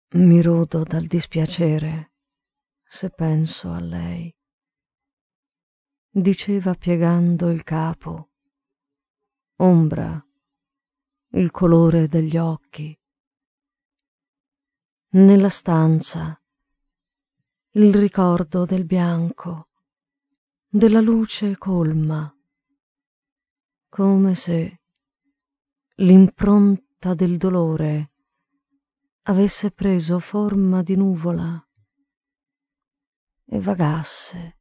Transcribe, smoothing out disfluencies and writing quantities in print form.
Mi rodo dal dispiacere se penso a lei, diceva piegando il capo. Ombra, il colore degli occhi. Nella stanza il ricordo del bianco, della luce colma, come se l'impronta del dolore avesse preso forma di nuvola e vagasse